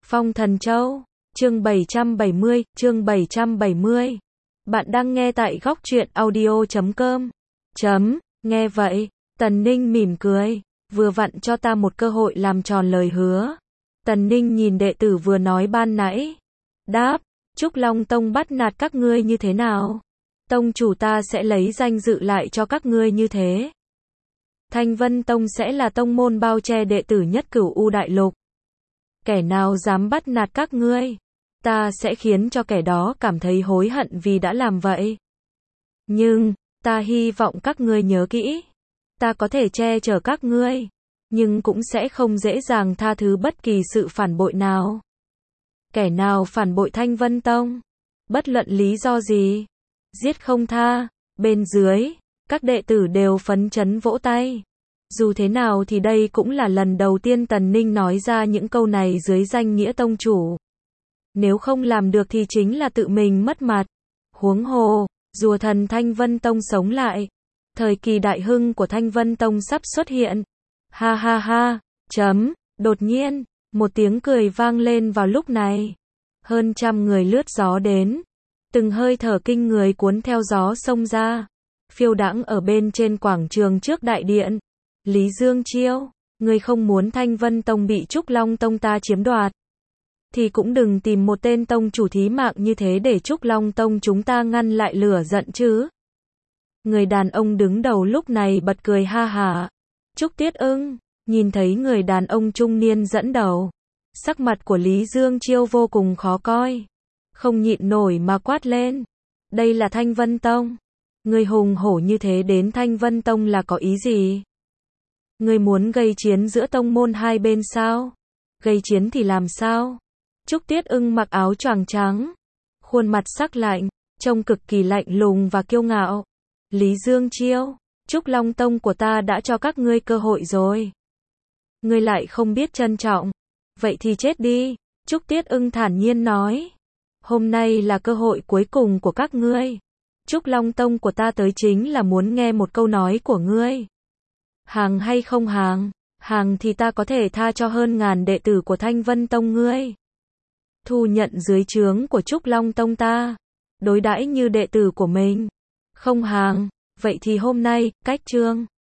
Phong Thần Châu, chương 770, chương 770. Bạn đang nghe tại góc truyện audio.com. Nghe vậy, Tần Ninh mỉm cười, vừa vặn cho ta một cơ hội làm tròn lời hứa. Tần Ninh nhìn đệ tử vừa nói ban nãy, đáp, Trúc Long Tông bắt nạt các ngươi như thế nào? Tông chủ ta sẽ lấy danh dự lại cho các ngươi như thế. Thanh Vân Tông sẽ là tông môn bao che đệ tử nhất Cửu U Đại Lục. Kẻ nào dám bắt nạt các ngươi, ta sẽ khiến cho kẻ đó cảm thấy hối hận vì đã làm vậy. Nhưng, ta hy vọng các ngươi nhớ kỹ, ta có thể che chở các ngươi, nhưng cũng sẽ không dễ dàng tha thứ bất kỳ sự phản bội nào. Kẻ nào phản bội Thanh Vân Tông, bất luận lý do gì, giết không tha. Bên dưới, các đệ tử đều phấn chấn vỗ tay. Dù thế nào thì đây cũng là lần đầu tiên Tần Ninh nói ra những câu này dưới danh nghĩa tông chủ. Nếu không làm được thì chính là tự mình mất mặt. Huống hồ, rùa thần Thanh Vân Tông sống lại. Thời kỳ đại hưng của Thanh Vân Tông sắp xuất hiện. Ha ha ha, đột nhiên, một tiếng cười vang lên vào lúc này. Hơn trăm người lướt gió đến. Từng hơi thở kinh người cuốn theo gió xông ra. Phiêu đãng ở bên trên quảng trường trước đại điện. Lý Dương Chiêu, ngươi không muốn Thanh Vân Tông bị Trúc Long Tông ta chiếm đoạt, thì cũng đừng tìm một tên tông chủ thí mạng như thế để Trúc Long Tông chúng ta ngăn lại lửa giận chứ. Người đàn ông đứng đầu lúc này bật cười ha hả. Trúc Tiết Ưng, nhìn thấy người đàn ông trung niên dẫn đầu, sắc mặt của Lý Dương Chiêu vô cùng khó coi, không nhịn nổi mà quát lên. Đây là Thanh Vân Tông, ngươi hùng hổ như thế đến Thanh Vân Tông là có ý gì? Ngươi muốn gây chiến giữa tông môn hai bên sao? Gây chiến thì làm sao? Trúc Tiết Ưng mặc áo choàng trắng, khuôn mặt sắc lạnh, trông cực kỳ lạnh lùng và kiêu ngạo. Lý Dương Chiêu, Trúc Long Tông của ta đã cho các ngươi cơ hội rồi. Ngươi lại không biết trân trọng, vậy thì chết đi. Trúc Tiết Ưng thản nhiên nói. Hôm nay là cơ hội cuối cùng của các ngươi. Trúc Long Tông của ta tới chính là muốn nghe một câu nói của ngươi. Hàng hay không hàng? Hàng thì ta có thể tha cho hơn ngàn đệ tử của Thanh Vân Tông ngươi. Thu nhận dưới trướng của Trúc Long Tông ta, đối đãi như đệ tử của mình. Không hàng, vậy thì hôm nay, cách chương.